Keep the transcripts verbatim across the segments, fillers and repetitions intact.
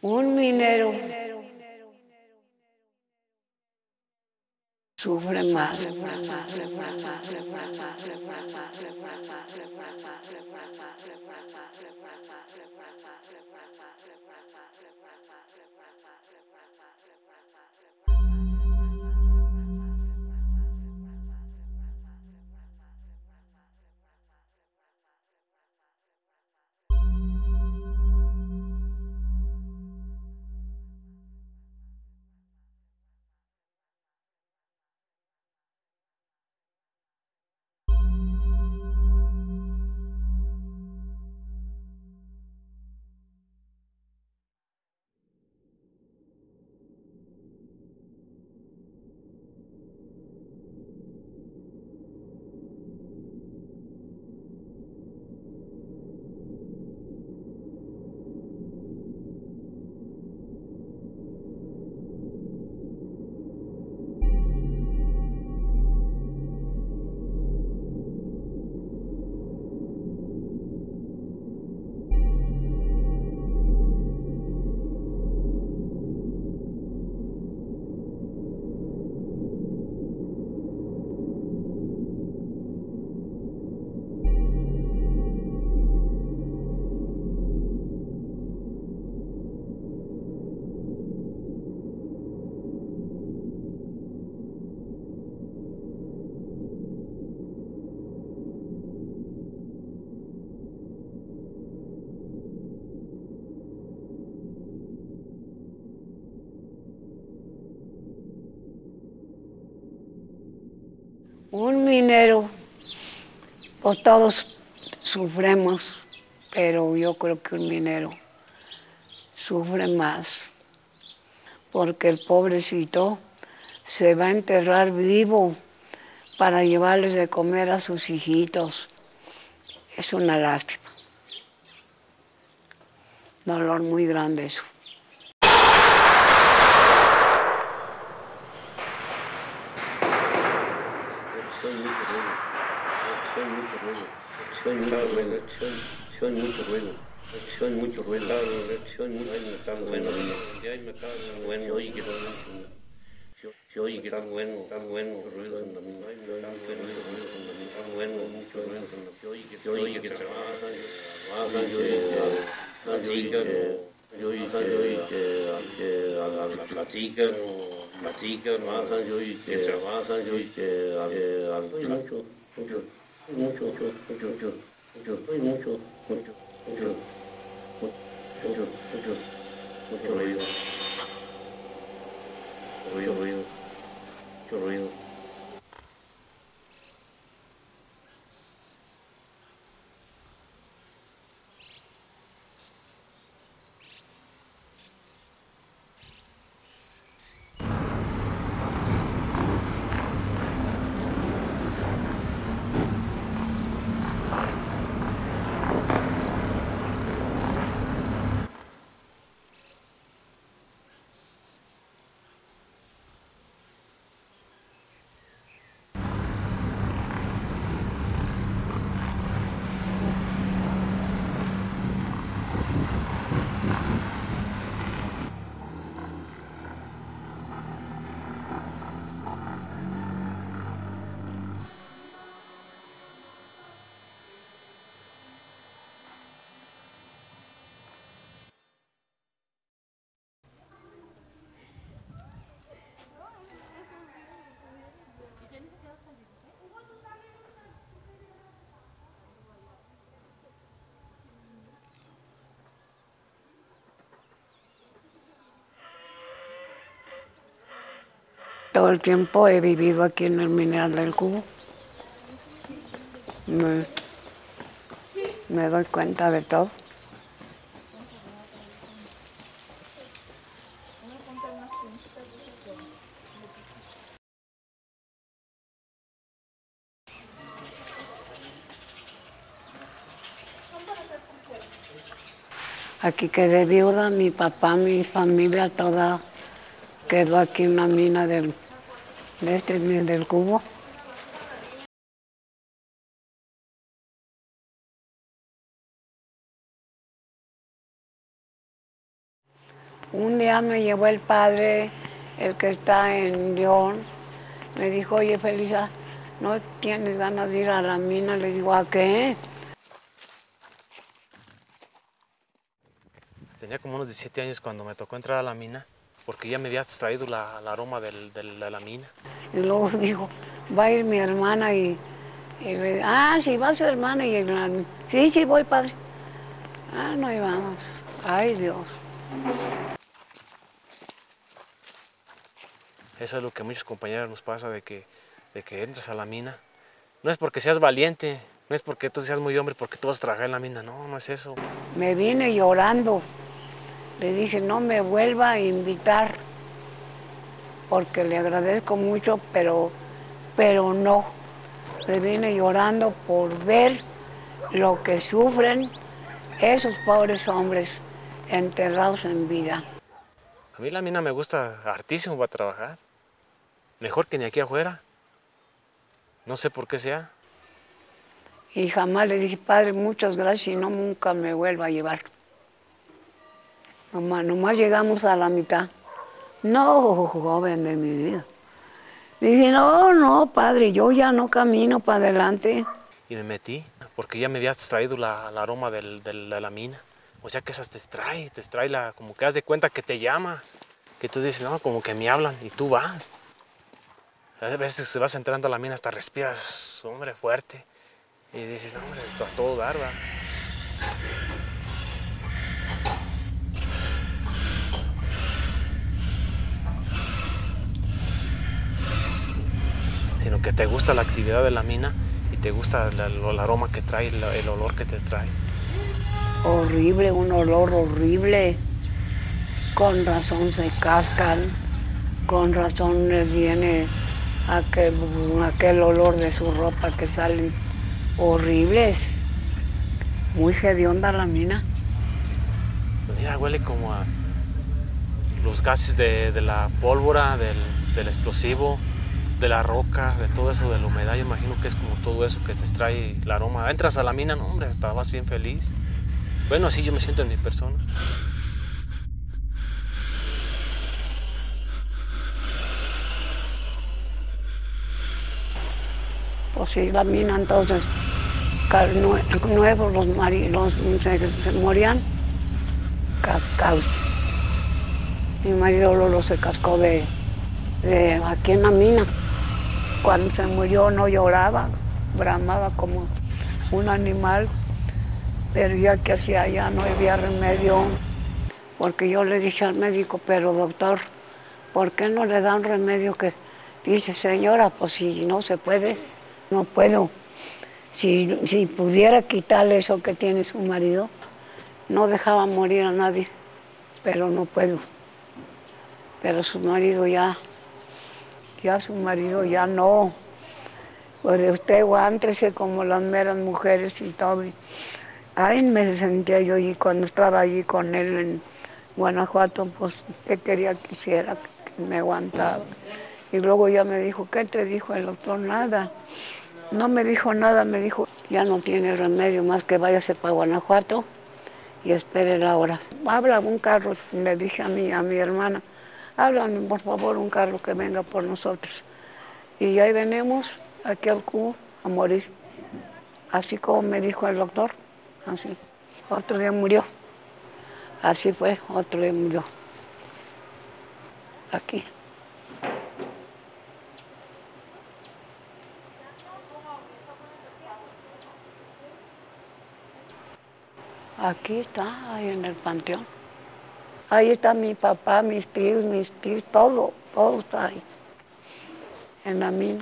Un minero sufre más. Un minero, pues todos sufremos, pero yo creo que un minero sufre más, porque el pobrecito se va a enterrar vivo para llevarles de comer a sus hijitos. Es una lástima. Dolor muy grande eso. Soy mucho ruido, soy mucho ruido, soy mucho ruido, soy mucho tan bueno, bueno, oye que se oye que tan bueno, tan bueno, ruido en la mina, tan bueno, tan bueno, mucho ruido, se oye que trabajan, trabajan, yo platican, yo oye que platican, platican, trabajan, yo oye que trabajan, yo oye que mucho, mucho. Mucho, mucho, mucho, mucho, mucho, mucho, mucho, mucho, mucho, mucho, mucho ruido, ruido, ruido, mucho ruido. Todo el tiempo he vivido aquí en el Mineral del Cubo. Me, me doy cuenta de todo. Aquí quedé viuda, mi papá, mi familia toda quedó aquí en la mina del, de este, del Cubo. Un día me llevó el padre, el que está en León, me dijo, oye, Felisa, ¿no tienes ganas de ir a la mina? Le digo, ¿a qué? Tenía como unos diecisiete años cuando me tocó entrar a la mina, porque ya me había traído la, la aroma del, del, de la mina. Y luego dijo, va a ir mi hermana y, y le, ah, sí, va su hermana. Y la, sí, sí, voy, padre. Ah, no íbamos. Ay, Dios. Eso es lo que a muchos compañeros nos pasa, de que, de que entras a la mina. No es porque seas valiente, no es porque tú seas muy hombre, porque tú vas a trabajar en la mina, no, no es eso. Me vine llorando. Le dije, no me vuelva a invitar, porque le agradezco mucho, pero, pero no. Me vine llorando por ver lo que sufren esos pobres hombres enterrados en vida. A mí la mina me gusta hartísimo para trabajar, mejor que ni aquí afuera. No sé por qué sea. Y jamás le dije, padre, muchas gracias y no nunca me vuelva a llevar. Nomás, nomás llegamos a la mitad. No, joven de mi vida. Dije, no, no, padre, yo ya no camino para adelante. Y me metí, porque ya me había traído la, la aroma del, del, de la mina. O sea que esas te extrae, te extrae la, como que haz de cuenta que te llama. Que tú dices, no, como que me hablan y tú vas. A veces se vas entrando a la mina hasta respiras, hombre, fuerte. Y dices, no, hombre, a todo dar, va. Sino que te gusta la actividad de la mina y te gusta el, el aroma que trae, el, el olor que te trae. Horrible, un olor horrible. Con razón se cascan, con razón les viene aquel, aquel olor de su ropa que salen horribles. Muy hedionda la mina. Mira, huele como a los gases de, de la pólvora, del, del explosivo, de la roca, de todo eso, de la humedad. Yo imagino que es como todo eso que te extrae el aroma. Entras a la mina, no, hombre, hasta vas bien feliz. Bueno, así yo me siento en mi persona. Pues sí, la mina entonces, nuevos los maridos se, se morían cascados. Mi marido Lolo se cascó de, de aquí en la mina. Cuando se murió no lloraba, bramaba como un animal, pero ya que hacía ya no había remedio, porque yo le dije al médico, pero doctor, ¿por qué no le dan remedio? Que dice, señora, pues si no se puede, no puedo. Si, si pudiera quitarle eso que tiene su marido, no dejaba morir a nadie, pero no puedo. Pero su marido ya, ya su marido ya no. Pues usted aguántese como las meras mujeres y todo. Ay, me sentía yo allí cuando estaba allí con él en Guanajuato, pues qué quería que hiciera, que me aguantaba. Y luego ya me dijo, ¿qué te dijo el doctor? Nada. No me dijo nada, me dijo, ya no tiene remedio más que váyase para Guanajuato y espere la hora. Habla un carro, le dije a mi, a mi hermana, háblame por favor un carro que venga por nosotros. Y ahí venimos aquí al Cubo a morir, así como me dijo el doctor, así. Otro día murió, así fue, otro día murió, aquí. Aquí está, ahí en el panteón. Ahí está mi papá, mis tíos, mis tíos, todo, todo está ahí, en la mina.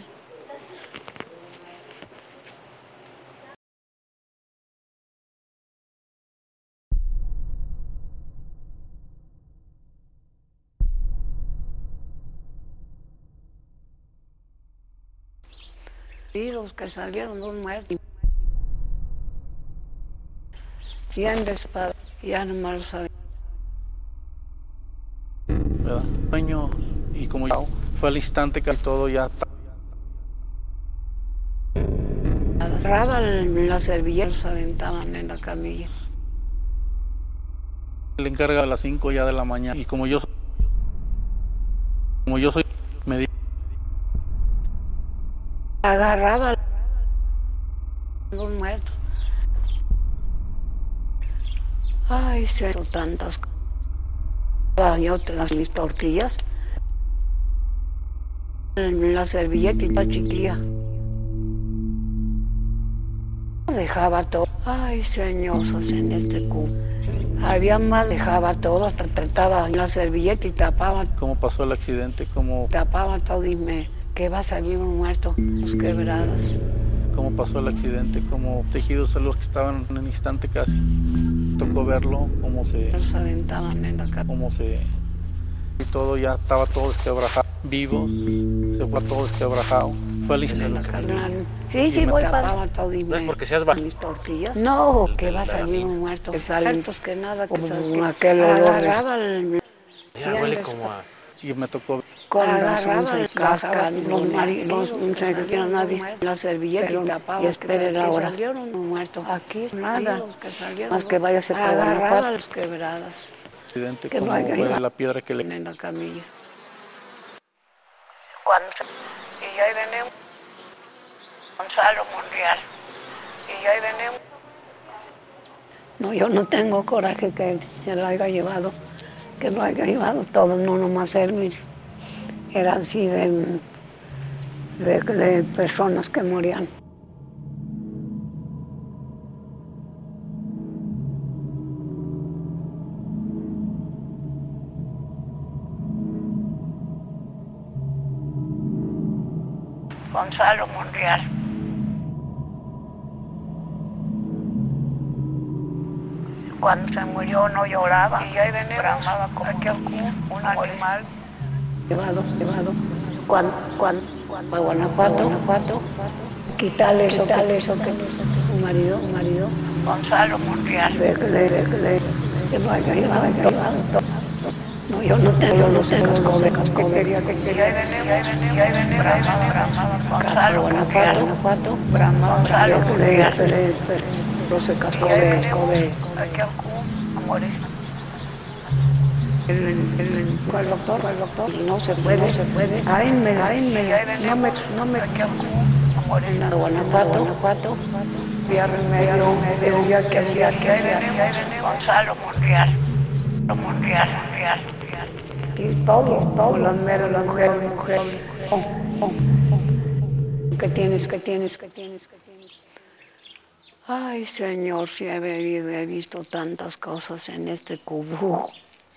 Y los que salieron, dos muertos. Bien despacio, ya no más lo sabía. ¿Verdad? Sueño, y como ya fue al instante que todo ya está. Agarraban las servilletas, se aventaban en la camilla. Le encarga a las cinco ya de la mañana y como yo como yo soy me di agarraba los muertos. Ay, se hizo tantas cosas. Yo te las mis tortillas, la servilleta y la chiquilla. Dejaba todo. Ay, señosos en este cubo. Había más, dejaba todo, hasta trataba la servilleta y tapaba. cómo pasó el accidente, cómo Tapaba todo y me, que va a salir un muerto, los quebradas. cómo pasó el accidente, cómo tejidos a los que estaban en un instante casi. Tocó verlo, cómo se Los aventaban en la cara. cómo se y todo ya estaba todo desquebrajado, vivos, se fue todo desquebrajado. Fue el Eso es lo instante. que me dijo. Sí, sí, me voy tapaba para todo y No es me- porque seas va- mis tortillas. No, que va a de la salir mina. un muerto. Que salen, pues que nada, que Como sal- aquel olor de- agarraba el, Mira, huele como a... Y me tocó con Agarraba razón el se casca, los los maridos, maridos, no se quiera nadie, la servilleta Pero- y tapaba, y espere que la hora. salieron un muerto. Aquí Nada. los que salieron, Más que váyase para agarraba Guanajuato. las quebradas accidente, Que como no haya fue ido. la piedra que le en la camilla. Cuando se- y ahí venía Gonzalo Monreal. Y ahí venía No, yo no tengo coraje que se lo haya llevado, que lo haya llevado todo, no nomás él, mire. Era así de, de, de personas que morían. Gonzalo Monreal. Cuando se murió no lloraba. Y ahí venía bramaba como aquí un animal. Llevado, llevado. Cuando, cuando, cuando a Guanajuato, Guanajuato, quitarle eso, quitarle eso que su marido, su marido. Gonzalo Monreal. De, de, de, de, que lo haya llevado, haya llevado todo. No, yo no tengo, yo no tengo cascobe, cascobe. Quería que quería. Y ahí venía, y ahí venía, bramaba, bramaba. Gonzalo Monreal, Guanajuato, bramaba, Gonzalo Monreal. Roce cascobe, cascobe. Aquí a morir. El, el, el, ¿Cuál doctor? ¿Cuál doctor? No se puede, no se puede. Ay, me, ay, me, no me, no me, aquí a morir. En Guanajuato, Guanajuato. Vía remedio, el día que hacía, que hacía. Gonzalo Monreal. Monreal, Monreal, Monreal. Y todo, todo. Las meras, las mujeres, mujeres. ¿Qué tienes, qué tienes, qué tienes, qué tienes? Ay, Señor, si he vivido, he visto tantas cosas en este cubo.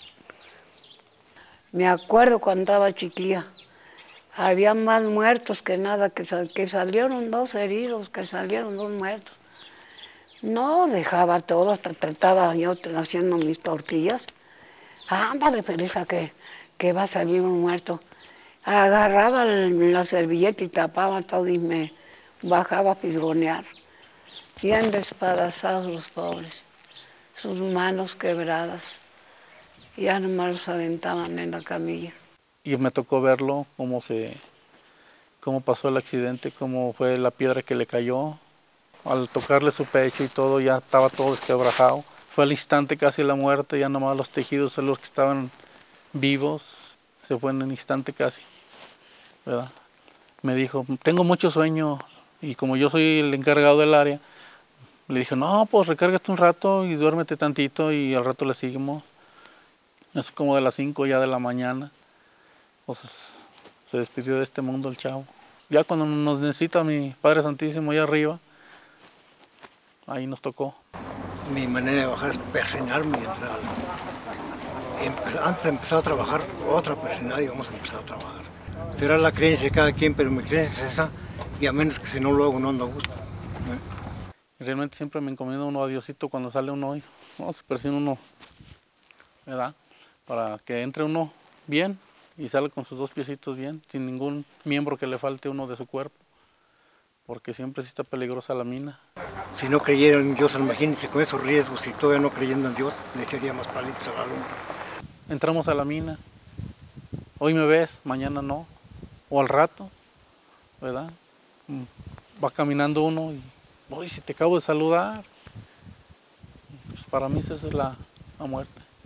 Me acuerdo cuando estaba chiquilla, había más muertos que nada, que, sal, que salieron dos heridos, que salieron dos muertos. No dejaba todo, hasta trataba yo haciendo mis tortillas. Ándale, Felisa, que, que va a salir un muerto. Agarraba el, la servilleta y tapaba todo y me bajaba a fisgonear. Bien despadazados los pobres, sus manos quebradas. Ya nomás los aventaban en la camilla. y me tocó verlo, cómo se, cómo pasó el accidente, cómo fue la piedra que le cayó. Al tocarle su pecho y todo, ya estaba todo desquebrajado. Fue al instante casi la muerte, ya nomás los tejidos de los que estaban vivos, se fue en un instante casi, ¿verdad? Me dijo, tengo mucho sueño, y como yo soy el encargado del área, le dije, no, pues recárgate un rato y duérmete tantito y al rato le seguimos. Es como de las cinco ya de la mañana. Pues se despidió de este mundo el chavo. Ya cuando nos necesita mi Padre Santísimo allá arriba, ahí nos tocó. Mi manera de bajar es persinarme y entrar a la mina. Antes de empezar a trabajar, otra persinada y vamos a empezar a trabajar. Será la creencia de cada quien, pero mi creencia es esa, y a menos que si no lo hago no ando a gusto. ¿eh? Realmente siempre me encomienda uno a Diosito cuando sale uno hoy. No, se persina uno, ¿verdad? Para que entre uno bien y salga con sus dos piecitos bien, sin ningún miembro que le falte uno de su cuerpo. Porque siempre sí está peligrosa la mina. Si no creyera en Dios, imagínense con esos riesgos, si todavía no creyendo en Dios, le echaría más palitos a la lumbre. Entramos a la mina, hoy me ves, mañana no, o al rato, ¿verdad? Va caminando uno y, oye, si te acabo de saludar, pues para mí esa es la, la muerte.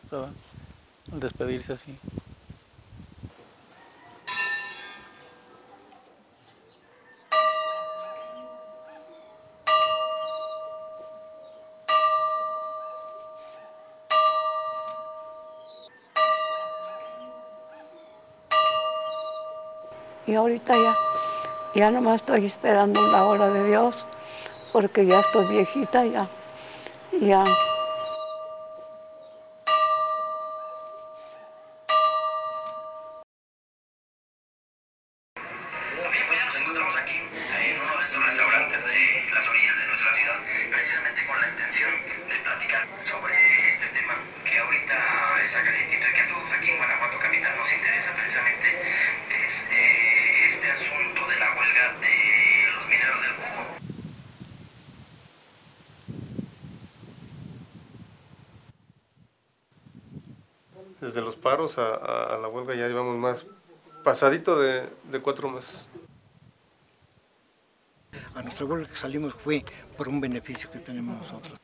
¿verdad? Al despedirse así. Y ahorita ya, ya nomás estoy esperando la hora de Dios, porque ya estoy viejita, ya, ya. Bien, pues ya nos encontramos aquí, en uno de estos restaurantes de las orillas de nuestra ciudad, precisamente con la intención de platicar sobre este tema que ahorita está calientito y que a todos aquí en Guanajuato Capital nos interesa precisamente, es eh, este asunto de la huelga de los mineros del Cubo. Desde los paros a, a, a la huelga ya llevamos más pasadito de, de cuatro meses. A nuestra huelga que salimos fue por un beneficio que tenemos nosotros.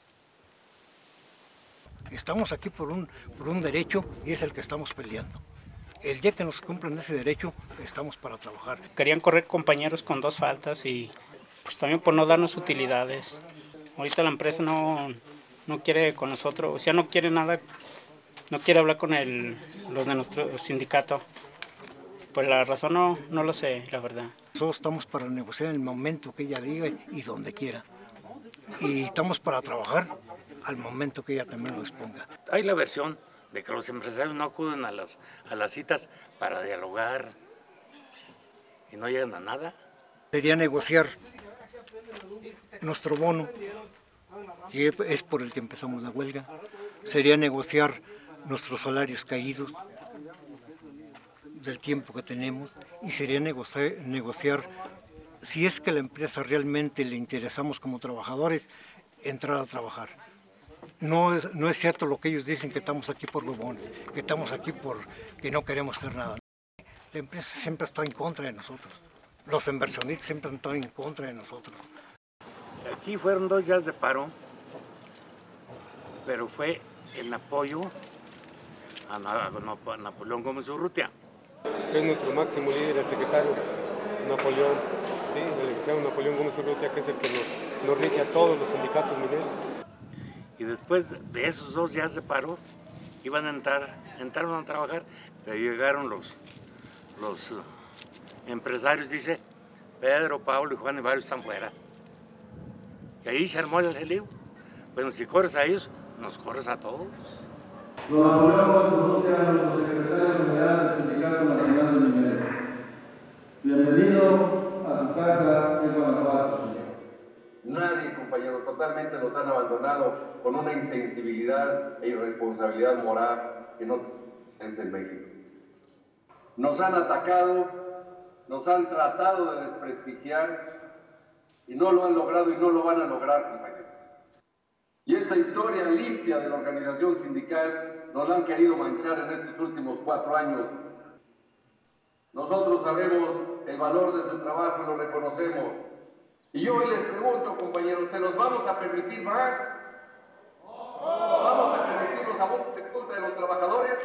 Estamos aquí por un, por un derecho y es el que estamos peleando. El día que nos cumplan ese derecho, estamos para trabajar. Querían correr compañeros con dos faltas y pues también por no darnos utilidades. Ahorita la empresa no, no quiere con nosotros, o sea, no quiere nada, no quiere hablar con el, los de nuestro sindicato. Pues la razón no, no lo sé, la verdad. Nosotros estamos para negociar en el momento que ella diga y donde quiera. Y estamos para trabajar al momento que ella también lo exponga. Hay la versión de que los empresarios no acuden a las, a las citas para dialogar y no llegan a nada. Sería negociar nuestro bono, que es por el que empezamos la huelga. Sería negociar nuestros salarios caídos del tiempo que tenemos y sería negociar, negociar si es que la empresa realmente le interesamos como trabajadores, entrar a trabajar. No es, no es cierto lo que ellos dicen, que estamos aquí por huevones, que estamos aquí porque no queremos hacer nada. La empresa siempre está en contra de nosotros. Los inversionistas siempre están en contra de nosotros. Aquí fueron dos días de paro, pero fue en apoyo a, a, a Napoleón Gómez Urrutia. Es nuestro máximo líder, el secretario Napoleón, sí, el licenciado Napoleón Gómez Urrutia, que es el que nos, nos rige a todos los sindicatos mineros. Y después de esos dos días de paro, iban a entrar, entraron a trabajar, pero llegaron los, los uh, empresarios, dice, Pedro, Pablo y Juan y varios están fuera. Y ahí se armó el lío. Bueno, si corres a ellos, nos corres a todos. Don Napoleón Gómez Urrutia, nuestro secretario general del Sindicato Nacional de Mineros. Bienvenido a su casa en Guanajuato, señor. Nadie, compañero, totalmente nos han abandonado con una insensibilidad e irresponsabilidad moral que no existe en México. Nos han atacado, nos han tratado de desprestigiar y no lo han logrado y no lo van a lograr, compañeros. Y esa historia limpia de la organización sindical nos la han querido manchar en estos últimos cuatro años. Nosotros sabemos el valor de su trabajo y lo reconocemos. Y yo hoy les pregunto, compañeros, ¿se nos vamos a permitir más? ¿Vamos a permitir los abusos en contra de los trabajadores?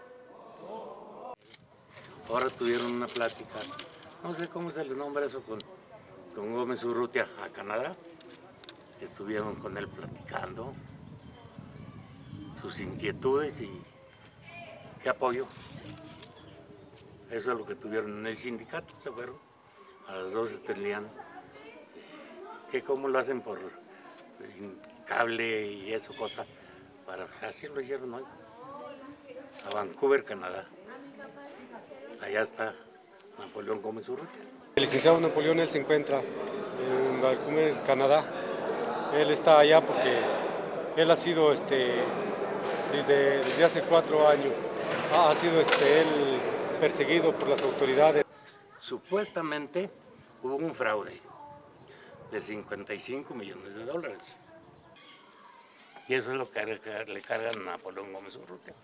Ahora tuvieron una plática, no sé cómo se le nombra eso, con, con Gómez Urrutia a Canadá. Estuvieron con él platicando sus inquietudes y qué apoyo. Eso es lo que tuvieron en el sindicato, se fueron. A las dos tenían que cómo lo hacen por cable y eso, cosa, para así lo hicieron hoy. A Vancouver, Canadá. Allá está Napoleón Gómez Urrutia. El licenciado Napoleón, él se encuentra en Vancouver, Canadá. Él está allá porque él ha sido, este, desde, desde hace cuatro años, ha sido este, él perseguido por las autoridades. Supuestamente hubo un fraude de cincuenta y cinco millones de dólares. Y eso es lo que le cargan a Napoleón Gómez Urrutia.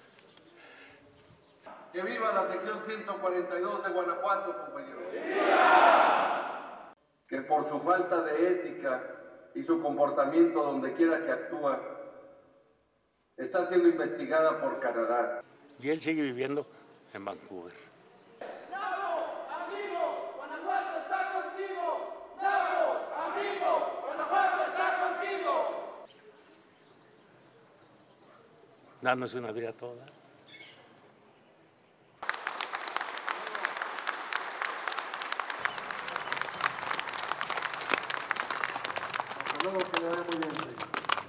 ¡Que viva la sección ciento cuarenta y dos de Guanajuato, compañeros! ¡Viva! Que por su falta de ética y su comportamiento donde quiera que actúa, está siendo investigada por Canadá. Y él sigue viviendo en Vancouver. ¡Nabo, amigo! ¡Guanajuato está contigo! ¡Nabo, amigo! ¡Guanajuato está contigo! Dándose una vida toda. Hasta luego, que le vaya muy bien.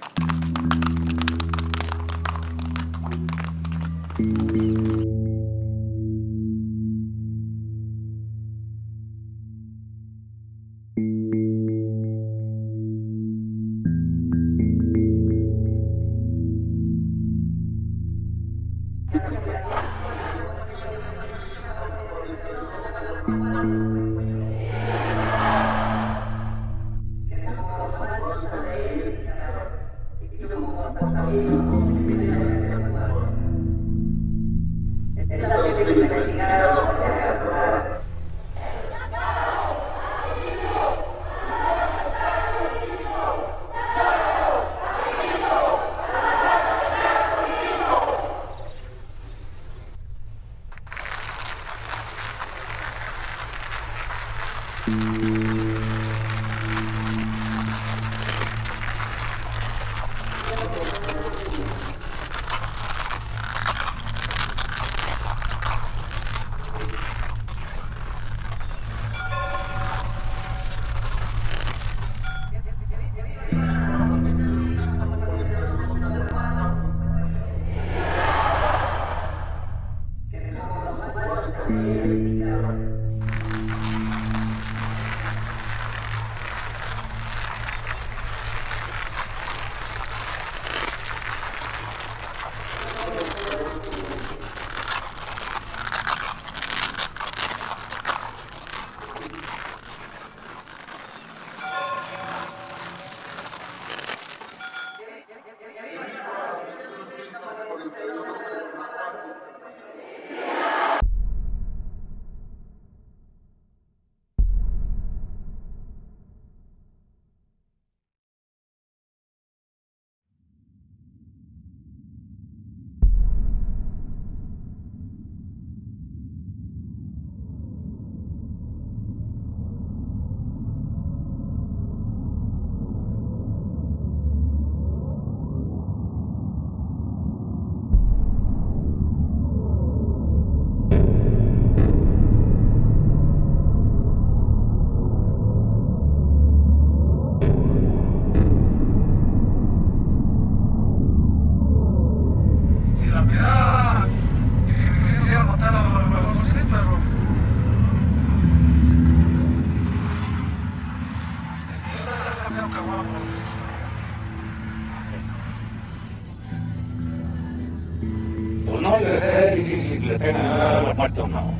No le sé si, si le tengan a la muerte o no.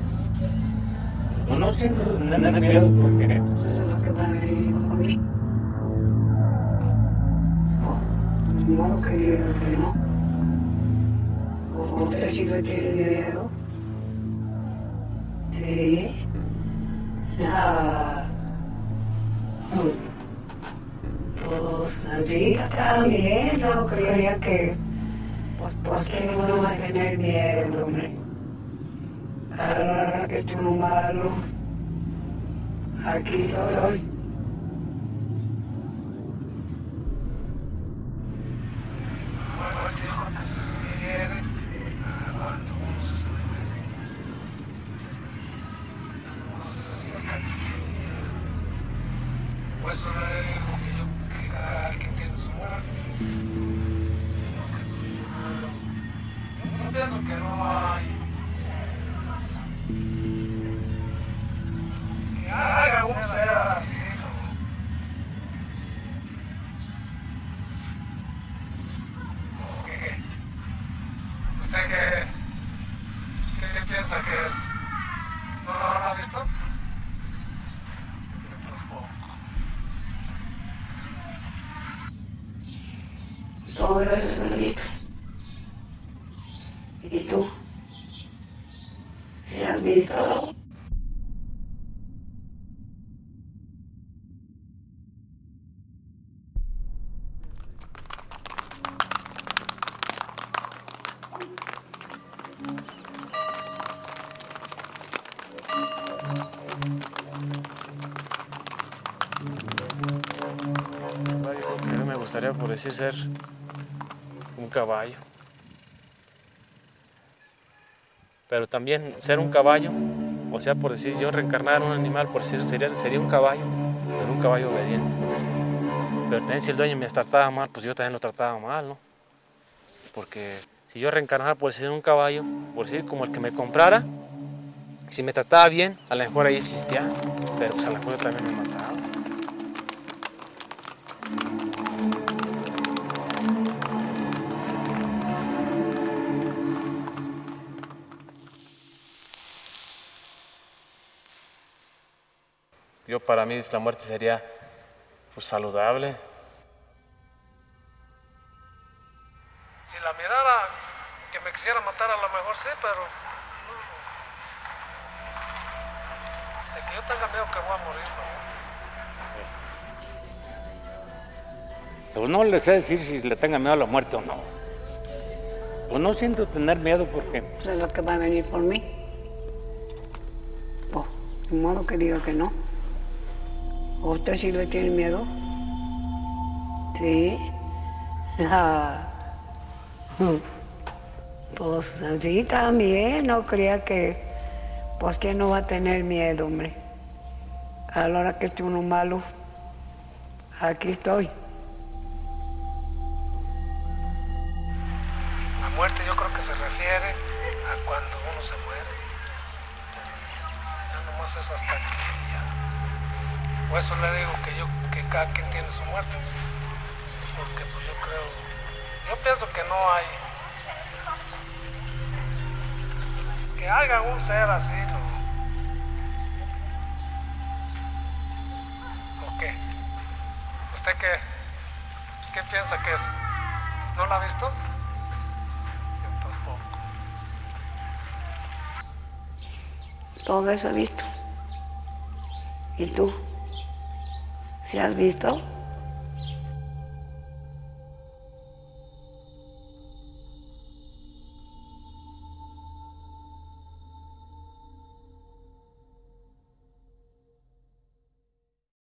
No, no siento nada de miedo porque... Eso es lo que va a venir con mí. Ni modo que diga que no. O usted sí le tiene miedo. Sí. Ah. Pues diga también, no creería que... Pues, pues que uno va a tener miedo, hombre. A la hora que tú no malo, aquí estoy. Pues que cada quien tiene su hora. No pienso que no hay. Que haga un ser asesino. ¿Qué? ¿Usted qué? ¿Qué, qué piensa que es? ¿No lo habrás visto? No eres bonita. ¿Y tú? ¿Se has visto? gustaría, por decir, ser un caballo. Pero también ser un caballo, o sea, por decir, yo reencarnar en un animal, por decir, sería, sería un caballo, pero un caballo obediente, por decir. Pero también si el dueño me trataba mal, pues yo también lo trataba mal, ¿no? Porque si yo reencarnara, por decir, un caballo, por decir, como el que me comprara, si me trataba bien, a lo mejor ahí existía, pero pues a lo mejor yo también me mataba. Yo, para mí, la muerte sería pues, saludable. Si la mirara, que me quisiera matar, a lo mejor sí, pero no. De que yo tenga miedo que voy a morir, ¿no? Pues no les sé decir si le tenga miedo a la muerte o no. Pues no siento tener miedo porque... ¿Eso es lo que va a venir por mí? Pues, de modo que diga que no. ¿O usted sí le tiene miedo? Sí. Ah. Pues sí, también. No creía que... Pues que no va a tener miedo, hombre. A la hora que esté uno malo, aquí estoy. La muerte yo creo que se refiere a cuando uno se muere. Ya nomás es hasta aquí. Por eso le digo que yo que cada quien tiene su muerte. Porque pues yo creo, yo pienso que no hay, que haya un ser así, ¿no? ¿O qué? ¿Usted qué, qué piensa que es? ¿No la ha visto? Yo tampoco. Todo eso he visto. ¿Y tú? ¿Sí has visto?